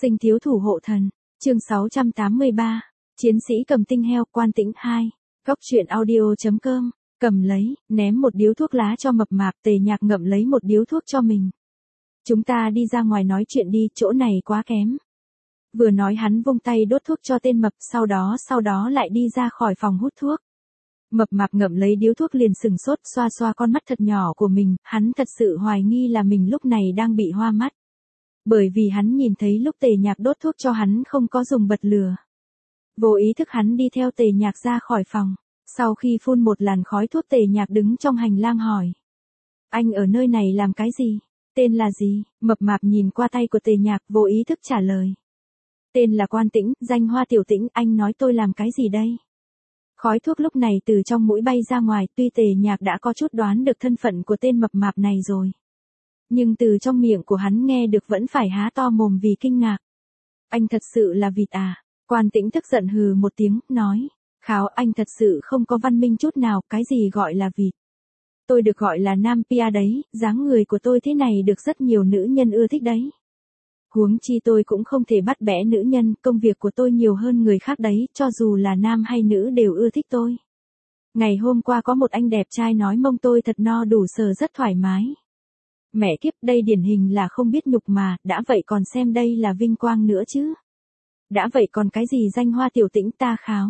Sinh thiếu thủ hộ thần, chương 683, chiến sĩ cầm tinh heo, Quan Tĩnh 2, Góc truyện audio.com, cầm lấy, ném một điếu thuốc lá cho mập mạp, Tề Nhạc ngậm lấy một điếu thuốc cho mình. Chúng ta đi ra ngoài nói chuyện đi, chỗ này quá kém. Vừa nói hắn vung tay đốt thuốc cho tên mập, sau đó lại đi ra khỏi phòng hút thuốc. Mập mạp ngậm lấy điếu thuốc liền sừng sốt, xoa xoa con mắt thật nhỏ của mình, hắn thật sự hoài nghi là mình lúc này đang bị hoa mắt. Bởi vì hắn nhìn thấy lúc Tề Nhạc đốt thuốc cho hắn không có dùng bật lửa. Vô ý thức hắn đi theo Tề Nhạc ra khỏi phòng. Sau khi phun một làn khói thuốc, Tề Nhạc đứng trong hành lang hỏi. Anh ở nơi này làm cái gì? Tên là gì? Mập mạp nhìn qua tay của Tề Nhạc, vô ý thức trả lời. Tên là Quan Tĩnh, danh Hoa Tiểu Tĩnh, anh nói tôi làm cái gì đây? Khói thuốc lúc này từ trong mũi bay ra ngoài, tuy Tề Nhạc đã có chút đoán được thân phận của tên mập mạp này rồi. Nhưng từ trong miệng của hắn nghe được vẫn phải há to mồm vì kinh ngạc. Anh thật sự là vịt à? Quan Tĩnh tức giận hừ một tiếng, nói. Kháo, anh thật sự không có văn minh chút nào, cái gì gọi là vịt? Tôi được gọi là Nam Pia đấy, dáng người của tôi thế này được rất nhiều nữ nhân ưa thích đấy. Huống chi tôi cũng không thể bắt bẻ nữ nhân, công việc của tôi nhiều hơn người khác đấy, cho dù là nam hay nữ đều ưa thích tôi. Ngày hôm qua có một anh đẹp trai nói mông tôi thật no đủ, sờ rất thoải mái. Mẹ kiếp, đây điển hình là không biết nhục mà, đã vậy còn xem đây là vinh quang nữa chứ. Đã vậy còn cái gì danh Hoa Tiểu Tĩnh ta kháo.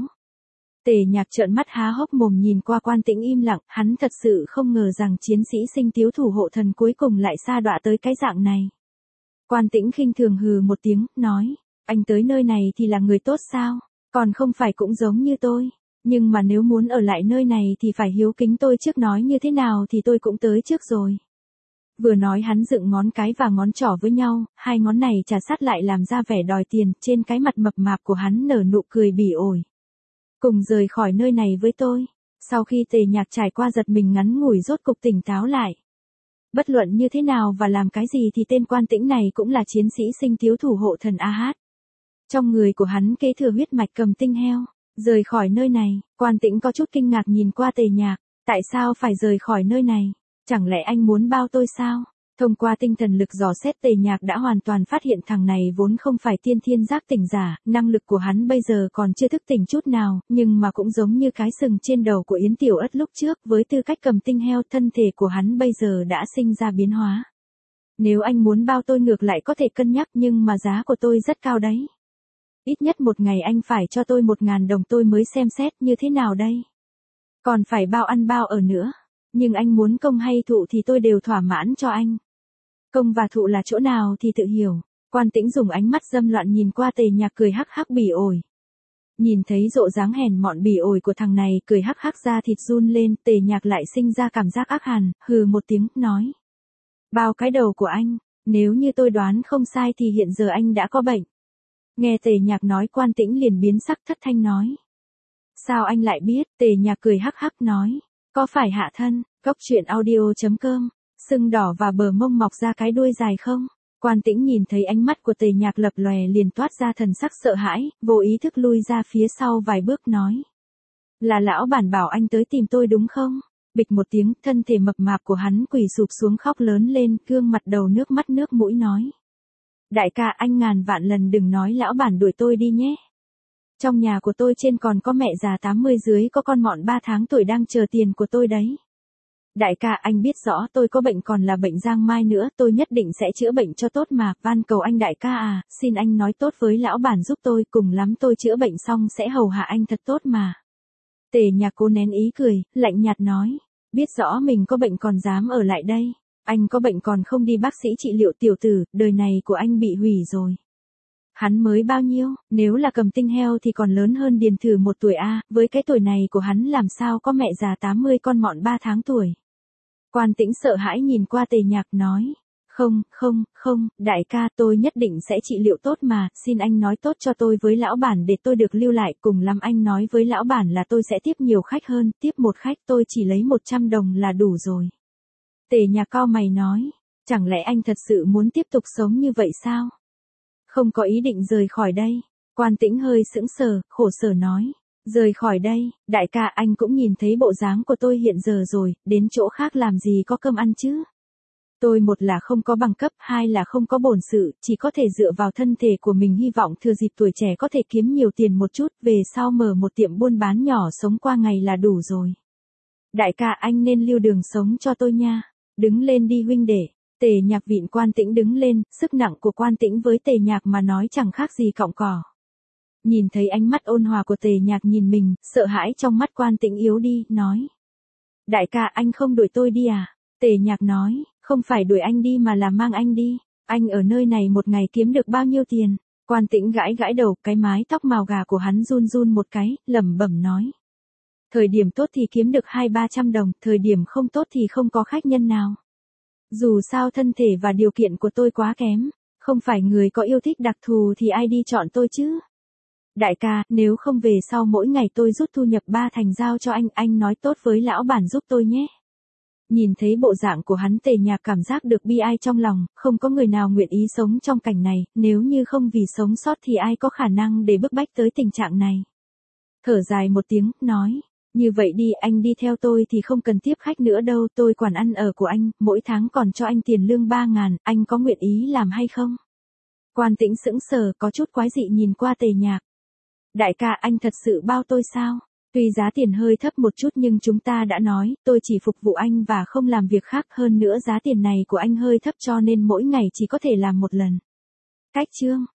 Tề Nhạc trợn mắt há hốc mồm nhìn qua Quan Tĩnh im lặng, hắn thật sự không ngờ rằng chiến sĩ Sinh thiếu thủ hộ thần cuối cùng lại sa đọa tới cái dạng này. Quan Tĩnh khinh thường hừ một tiếng, nói, anh tới nơi này thì là người tốt sao, còn không phải cũng giống như tôi, nhưng mà nếu muốn ở lại nơi này thì phải hiếu kính tôi trước, nói như thế nào thì tôi cũng tới trước rồi. Vừa nói hắn dựng ngón cái và ngón trỏ với nhau, hai ngón này chà sát lại làm ra vẻ đòi tiền, trên cái mặt mập mạp của hắn nở nụ cười bỉ ổi. Cùng rời khỏi nơi này với tôi. Sau khi Tề Nhạc trải qua giật mình ngắn ngủi rốt cục tỉnh táo lại. Bất luận như thế nào và làm cái gì thì tên Quan Tĩnh này cũng là chiến sĩ Sinh thiếu thủ hộ thần AH. Trong người của hắn kế thừa huyết mạch cầm tinh heo. Rời khỏi nơi này, Quan Tĩnh có chút kinh ngạc nhìn qua Tề Nhạc. Tại sao phải rời khỏi nơi này? Chẳng lẽ anh muốn bao tôi sao? Thông qua tinh thần lực dò xét, Tề Nhạc đã hoàn toàn phát hiện thằng này vốn không phải tiên thiên giác tỉnh giả, năng lực của hắn bây giờ còn chưa thức tỉnh chút nào, nhưng mà cũng giống như cái sừng trên đầu của Yến Tiểu Ất lúc trước, với tư cách cầm tinh heo, thân thể của hắn bây giờ đã sinh ra biến hóa. Nếu anh muốn bao tôi ngược lại có thể cân nhắc, nhưng mà giá của tôi rất cao đấy. Ít nhất một ngày anh phải cho tôi 1.000 đồng tôi mới xem xét như thế nào đây. Còn phải bao ăn bao ở nữa. Nhưng anh muốn công hay thụ thì tôi đều thỏa mãn cho anh. Công và thụ là chỗ nào thì tự hiểu. Quan Tĩnh dùng ánh mắt dâm loạn nhìn qua Tề Nhạc, cười hắc hắc bỉ ổi. Nhìn thấy rộ dáng hèn mọn bỉ ổi của thằng này, cười hắc hắc ra thịt run lên, Tề Nhạc lại sinh ra cảm giác ác hàn, hừ một tiếng, nói. Bao cái đầu của anh, nếu như tôi đoán không sai thì hiện giờ anh đã có bệnh. Nghe Tề Nhạc nói, Quan Tĩnh liền biến sắc, thất thanh nói. Sao anh lại biết? Tề Nhạc cười hắc hắc nói. Có phải hạ thân, Góc truyện audio.com, sưng đỏ và bờ mông mọc ra cái đuôi dài không? Quan Tĩnh nhìn thấy ánh mắt của Tề Nhạc lập lòe liền toát ra thần sắc sợ hãi, vô ý thức lui ra phía sau vài bước, nói. Là lão bản bảo anh tới tìm tôi đúng không? Bịch một tiếng, thân thể mập mạp của hắn quỳ sụp xuống khóc lớn lên, gương mặt đầu nước mắt nước mũi nói. Đại ca, anh ngàn vạn lần đừng nói lão bản đuổi tôi đi nhé. Trong nhà của tôi trên còn có mẹ già 80, dưới có con mọn 3 tháng tuổi đang chờ tiền của tôi đấy. Đại ca, anh biết rõ tôi có bệnh, còn là bệnh giang mai nữa, tôi nhất định sẽ chữa bệnh cho tốt mà, van cầu anh đại ca à, xin anh nói tốt với lão bản giúp tôi, cùng lắm tôi chữa bệnh xong sẽ hầu hạ anh thật tốt mà. Tề Nhạc cố nén ý cười, lạnh nhạt nói, biết rõ mình có bệnh còn dám ở lại đây, anh có bệnh còn không đi bác sĩ trị liệu, tiểu tử, đời này của anh bị hủy rồi. Hắn mới bao nhiêu, nếu là cầm tinh heo thì còn lớn hơn Điền Thử 1 tuổi a, với cái tuổi này của hắn làm sao có mẹ già 80 con mọn 3 tháng tuổi. Quan Tĩnh sợ hãi nhìn qua Tề Nhạc, nói, không, đại ca, tôi nhất định sẽ trị liệu tốt mà, xin anh nói tốt cho tôi với lão bản để tôi được lưu lại, cùng lắm anh nói với lão bản là tôi sẽ tiếp nhiều khách hơn, tiếp một khách tôi chỉ lấy 100 đồng là đủ rồi. Tề Nhạc cau mày nói, chẳng lẽ anh thật sự muốn tiếp tục sống như vậy sao? Không có ý định rời khỏi đây. Quan Tĩnh hơi sững sờ, khổ sở nói. Rời khỏi đây, đại ca, anh cũng nhìn thấy bộ dáng của tôi hiện giờ rồi, đến chỗ khác làm gì có cơm ăn chứ. Tôi một là không có bằng cấp, hai là không có bổn sự, chỉ có thể dựa vào thân thể của mình, hy vọng thừa dịp tuổi trẻ có thể kiếm nhiều tiền một chút, về sau mở một tiệm buôn bán nhỏ sống qua ngày là đủ rồi. Đại ca, anh nên lưu đường sống cho tôi nha. Đứng lên đi huynh đệ. Tề Nhạc vịn Quan Tĩnh đứng lên, sức nặng của Quan Tĩnh với Tề Nhạc mà nói chẳng khác gì cọng cỏ. Nhìn thấy ánh mắt ôn hòa của Tề Nhạc nhìn mình, sợ hãi trong mắt Quan Tĩnh yếu đi, nói. Đại ca, anh không đuổi tôi đi à? Tề Nhạc nói, không phải đuổi anh đi mà là mang anh đi. Anh ở nơi này một ngày kiếm được bao nhiêu tiền? Quan Tĩnh gãi gãi đầu, cái mái tóc màu gà của hắn run run một cái, lẩm bẩm nói. Thời điểm tốt thì kiếm được 200-300 đồng, thời điểm không tốt thì không có khách nhân nào. Dù sao thân thể và điều kiện của tôi quá kém, không phải người có yêu thích đặc thù thì ai đi chọn tôi chứ. Đại ca, nếu không về sau mỗi ngày tôi rút thu nhập 3 thành giao cho anh nói tốt với lão bản giúp tôi nhé. Nhìn thấy bộ dạng của hắn, Tề Nhạc cảm giác được bi ai trong lòng, không có người nào nguyện ý sống trong cảnh này, nếu như không vì sống sót thì ai có khả năng để bức bách tới tình trạng này. Thở dài một tiếng, nói, như vậy đi, anh đi theo tôi thì không cần tiếp khách nữa đâu, tôi quản ăn ở của anh, mỗi tháng còn cho anh tiền lương 3.000, anh có nguyện ý làm hay không? Quan Tĩnh sững sờ, có chút quái dị nhìn qua Tề Nhạc. Đại ca, anh thật sự bao tôi sao? Tuy giá tiền hơi thấp một chút nhưng chúng ta đã nói, tôi chỉ phục vụ anh và không làm việc khác, hơn nữa giá tiền này của anh hơi thấp cho nên mỗi ngày chỉ có thể làm một lần. Cách chương